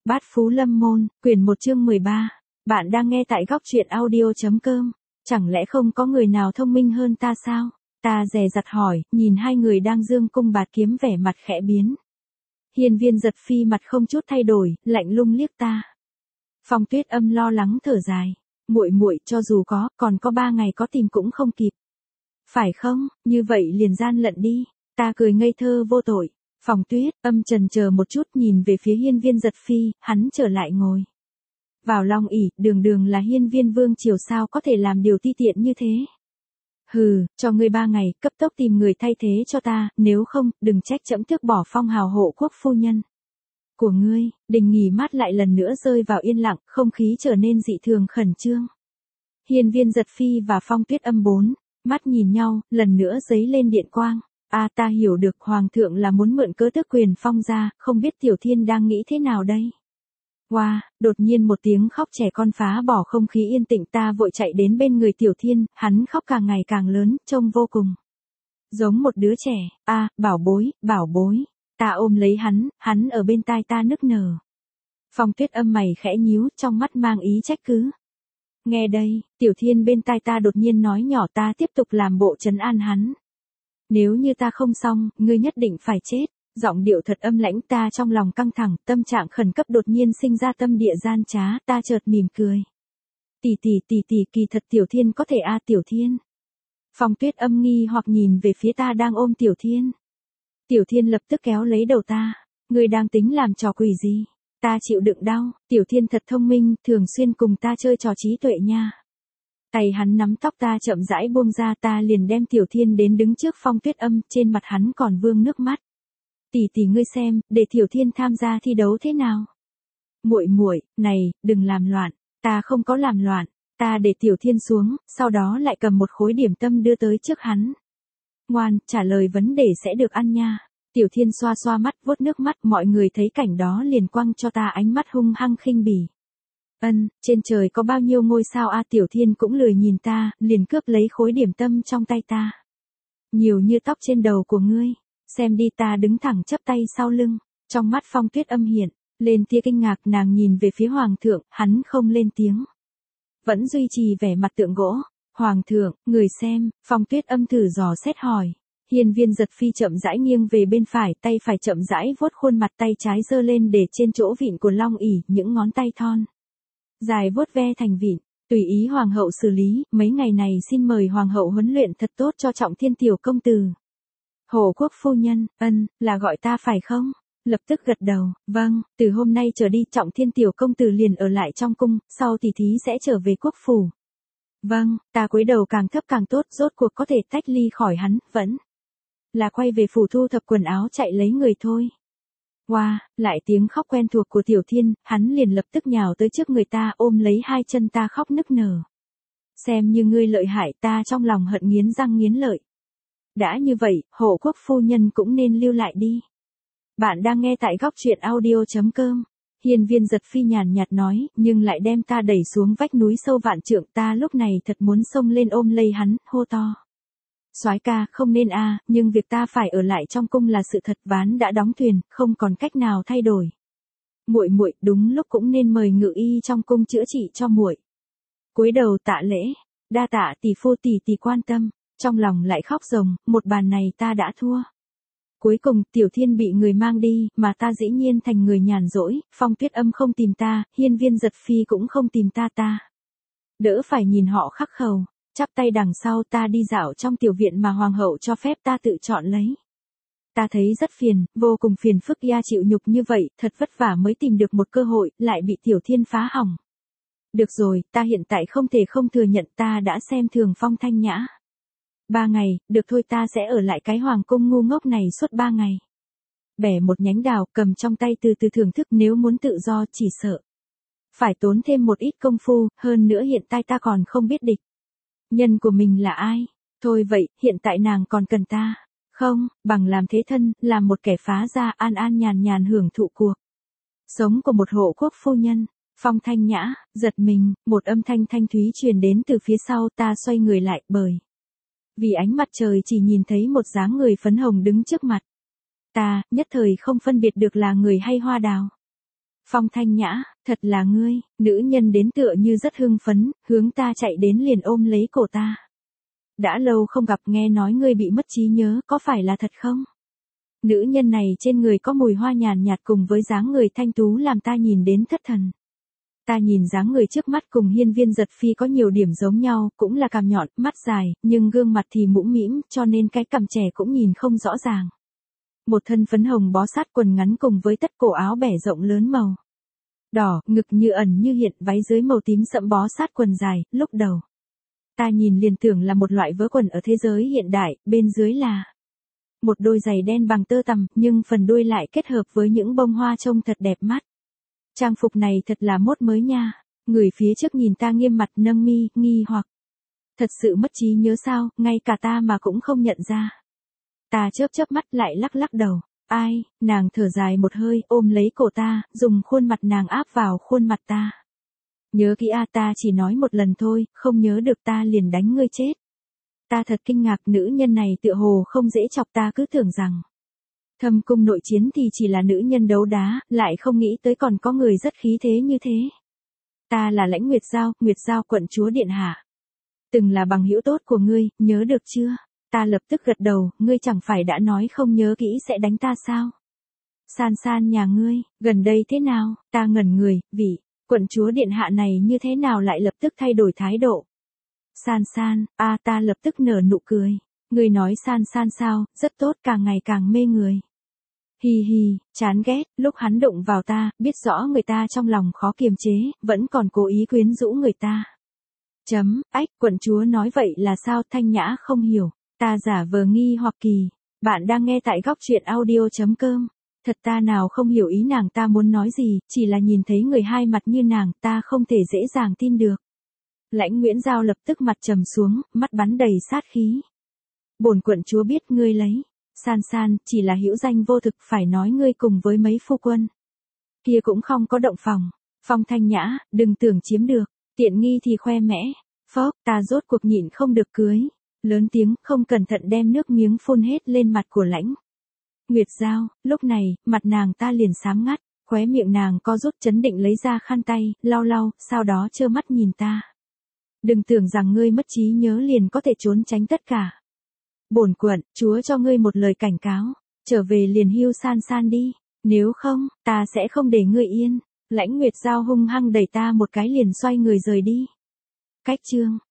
Bát Phú Lâm Môn, quyển 1 chương 13. Bạn đang nghe tại góc truyện audio.com. Chẳng lẽ không có người nào thông minh hơn ta sao? Ta dè dặt hỏi, nhìn hai người đang dương cung bạt kiếm vẻ mặt khẽ biến. Hiên Viên Giật Phi mặt không chút thay đổi, lạnh lùng liếc ta. Phong Tuyết Âm lo lắng thở dài. Muội cho dù còn có 3 ngày có tìm cũng không kịp. Phải không, như vậy liền gian lận đi. Ta cười ngây thơ vô tội. Phong Tuyết Âm chần chờ một chút nhìn về phía Hiên Viên Giật Phi, hắn trở lại ngồi vào long ỷ, đường là Hiên Viên Vương triều sao có thể làm điều ti tiện như thế. Hừ, cho ngươi 3 ngày, cấp tốc tìm người thay thế cho ta, nếu không, đừng trách trẫm tước bỏ phong hào hộ quốc phu nhân của ngươi. Đình Nghỉ Mát lại lần nữa rơi vào yên lặng, không khí trở nên dị thường khẩn trương. Hiên Viên Giật Phi và Phong Tuyết Âm bốn mắt nhìn nhau, lần nữa giấy lên điện quang. Ta hiểu được Hoàng thượng là muốn mượn cớ tước quyền phong ra, không biết Tiểu Thiên đang nghĩ thế nào đây. Wow, đột nhiên một tiếng khóc trẻ con phá bỏ không khí yên tĩnh, ta vội chạy đến bên người Tiểu Thiên, hắn khóc càng ngày càng lớn, trông vô cùng giống một đứa trẻ. Bảo bối, ta ôm lấy hắn ở bên tai ta nức nở. Phong Tuyết Âm mày khẽ nhíu, trong mắt mang ý trách cứ. Nghe đây, Tiểu Thiên bên tai ta đột nhiên nói nhỏ, ta tiếp tục làm bộ trấn an hắn. Nếu như ta không xong, ngươi nhất định phải chết. Giọng điệu thật âm lãnh, ta trong lòng căng thẳng, tâm trạng khẩn cấp đột nhiên sinh ra tâm địa gian trá, ta chợt mỉm cười. Tỷ, kỳ thật Tiểu Thiên có thể Tiểu Thiên. Phong Tuyết Âm nghi hoặc nhìn về phía ta đang ôm Tiểu Thiên. Tiểu Thiên lập tức kéo lấy đầu ta. Ngươi đang tính làm trò quỷ gì? Ta chịu đựng đau, Tiểu Thiên thật thông minh, thường xuyên cùng ta chơi trò trí tuệ nha. Tay hắn nắm tóc ta chậm rãi buông ra, ta liền đem Tiểu Thiên đến đứng trước Phong Tuyết Âm, trên mặt hắn còn vương nước mắt. Tỷ ngươi xem, để Tiểu Thiên tham gia thi đấu thế nào? Muội, này, đừng làm loạn. Ta không có làm loạn, ta để Tiểu Thiên xuống, sau đó lại cầm một khối điểm tâm đưa tới trước hắn. Ngoan, trả lời vấn đề sẽ được ăn nha. Tiểu Thiên xoa mắt, vuốt nước mắt, mọi người thấy cảnh đó liền quăng cho ta ánh mắt hung hăng khinh bỉ. Trên trời có bao nhiêu ngôi sao Tiểu Thiên cũng lười nhìn ta, liền cướp lấy khối điểm tâm trong tay ta. Nhiều như tóc trên đầu của ngươi. Xem đi, ta đứng thẳng chắp tay sau lưng. Trong mắt Phong Tuyết Âm hiện lên tia kinh ngạc, nàng nhìn về phía Hoàng thượng, hắn không lên tiếng. Vẫn duy trì vẻ mặt tượng gỗ. Hoàng thượng, người xem, Phong Tuyết Âm thử dò xét hỏi. Hiên Viên Giật Phi chậm rãi nghiêng về bên phải, tay phải chậm rãi vuốt khuôn mặt, tay trái giơ lên để trên chỗ vịn của long ỷ, những ngón tay thon dài vuốt ve thành vịn. Tùy ý Hoàng hậu xử lý, mấy ngày này xin mời Hoàng hậu huấn luyện thật tốt cho Trọng Thiên tiểu công tử. Hộ quốc phu nhân, là gọi ta phải không? Lập tức gật đầu, vâng, từ hôm nay trở đi Trọng Thiên tiểu công tử liền ở lại trong cung, sau tỷ thí sẽ trở về quốc phủ. Vâng, ta cúi đầu càng thấp càng tốt, rốt cuộc có thể tách ly khỏi hắn, vẫn là quay về phủ thu thập quần áo chạy lấy người thôi. Wow, lại tiếng khóc quen thuộc của Tiểu Thiên, hắn liền lập tức nhào tới trước người ta, ôm lấy hai chân ta khóc nức nở. Xem như ngươi lợi hại, ta trong lòng hận nghiến răng nghiến lợi. Đã như vậy, hộ quốc phu nhân cũng nên lưu lại đi. Bạn đang nghe tại góc truyện audio.com. Hiên Viên Giật Phi nhàn nhạt nói, nhưng lại đem ta đẩy xuống vách núi sâu vạn trượng, ta lúc này thật muốn xông lên ôm lấy hắn, hô to. Soái ca, không nên nhưng việc ta phải ở lại trong cung là sự thật, ván đã đóng thuyền, không còn cách nào thay đổi. Muội, đúng lúc cũng nên mời ngự y trong cung chữa trị cho muội. Cúi đầu tạ lễ, đa tạ tỷ phu, tỷ quan tâm. Trong lòng lại khóc ròng, một bàn này ta đã thua. Cuối cùng, Tiểu Thiên bị người mang đi, mà ta dĩ nhiên thành người nhàn rỗi. Phong Tuyết Âm không tìm ta, Hiên Viên Giật Phi cũng không tìm ta. Đỡ phải nhìn họ khắc khẩu, chắp tay đằng sau, ta đi dạo trong tiểu viện mà Hoàng hậu cho phép ta tự chọn lấy. Ta thấy rất phiền, vô cùng phiền phức, chịu nhục như vậy, thật vất vả mới tìm được một cơ hội, lại bị Tiểu Thiên phá hỏng. Được rồi, ta hiện tại không thể không thừa nhận ta đã xem thường Phong Thanh Nhã. 3 ngày, được thôi, ta sẽ ở lại cái hoàng cung ngu ngốc này suốt 3 ngày. Bẻ một nhánh đào, cầm trong tay từ từ thưởng thức, nếu muốn tự do chỉ sợ phải tốn thêm một ít công phu, hơn nữa hiện tại ta còn không biết địch nhân của mình là ai. Thôi vậy, hiện tại nàng còn cần ta không, bằng làm thế thân, làm một kẻ phá gia, an nhàn hưởng thụ cuộc sống của một hộ quốc phu nhân. Phong Thanh Nhã giật mình, một âm thanh thanh thúy truyền đến từ phía sau, ta xoay người lại, bởi vì ánh mặt trời chỉ nhìn thấy một dáng người phấn hồng đứng trước mặt ta, nhất thời không phân biệt được là người hay hoa đào. Phong Thanh Nhã, thật là ngươi, nữ nhân đến tựa như rất hưng phấn, hướng ta chạy đến liền ôm lấy cổ ta. Đã lâu không gặp, nghe nói ngươi bị mất trí nhớ, có phải là thật không? Nữ nhân này trên người có mùi hoa nhàn nhạt cùng với dáng người thanh tú làm ta nhìn đến thất thần. Ta nhìn dáng người trước mắt cùng Hiên Viên Giật Phi có nhiều điểm giống nhau, cũng là cằm nhọn, mắt dài, nhưng gương mặt thì mũm mĩm, cho nên cái cằm trẻ cũng nhìn không rõ ràng. Một thân phấn hồng bó sát quần ngắn cùng với tất cổ áo bẻ rộng lớn màu đỏ, ngực như ẩn như hiện, váy dưới màu tím sẫm bó sát quần dài, lúc đầu ta nhìn liền tưởng là một loại vớ quần ở thế giới hiện đại, bên dưới là một đôi giày đen bằng tơ tằm, nhưng phần đuôi lại kết hợp với những bông hoa trông thật đẹp mắt. Trang phục này thật là mốt mới nha. Người phía trước nhìn ta nghiêm mặt nâng mi, nghi hoặc. Thật sự mất trí nhớ sao, ngay cả ta mà cũng không nhận ra. Ta chớp chớp mắt lại lắc lắc đầu. Ai, nàng thở dài một hơi, ôm lấy cổ ta, dùng khuôn mặt nàng áp vào khuôn mặt ta. Nhớ kỹ a, ta chỉ nói một lần thôi, không nhớ được ta liền đánh ngươi chết. Ta thật kinh ngạc, nữ nhân này tựa hồ không dễ chọc, ta cứ tưởng rằng Thâm cung nội chiến thì chỉ là nữ nhân đấu đá, lại không nghĩ tới còn có người rất khí thế như thế. Ta là Lãnh Nguyệt Giao quận chúa điện hạ. Từng là bằng hữu tốt của ngươi, nhớ được chưa? Ta lập tức gật đầu, ngươi chẳng phải đã nói không nhớ kỹ sẽ đánh ta sao? San San nhà ngươi, gần đây thế nào? Ta ngẩn người, vị quận chúa điện hạ này như thế nào lại lập tức thay đổi thái độ? San San, ta lập tức nở nụ cười. Ngươi nói San San sao, rất tốt, càng ngày càng mê người. Hi hi, chán ghét, lúc hắn đụng vào ta, biết rõ người ta trong lòng khó kiềm chế, vẫn còn cố ý quyến rũ người ta. Quận chúa nói vậy là sao? Thanh Nhã không hiểu. Ta giả vờ nghi hoặc kỳ. Bạn đang nghe tại góc truyện audio.com. Thật ta nào không hiểu ý nàng ta muốn nói gì, chỉ là nhìn thấy người hai mặt như nàng, ta không thể dễ dàng tin được. Lãnh Nguyễn Giao lập tức mặt trầm xuống, mắt bắn đầy sát khí. Bổn quận chúa biết ngươi lấy San San, chỉ là hữu danh vô thực, phải nói ngươi cùng với mấy phu quân kia cũng không có động phòng. Phong Thanh Nhã, đừng tưởng chiếm được, tiện nghi thì khoe mẽ. Phốc, ta rốt cuộc nhịn không được cưới. Lớn tiếng, không cẩn thận đem nước miếng phun hết lên mặt của Lãnh Nguyệt Giao. Lúc này, mặt nàng ta liền xám ngắt, khóe miệng nàng co rút, chấn định lấy ra khăn tay, lau lau, sau đó trơ mắt nhìn ta. Đừng tưởng rằng ngươi mất trí nhớ liền có thể trốn tránh tất cả. Bổn quận chúa cho ngươi một lời cảnh cáo, trở về liền hưu San San đi, nếu không, ta sẽ không để ngươi yên. Lãnh Nguyệt Giao hung hăng đẩy ta một cái liền xoay người rời đi. Cách chương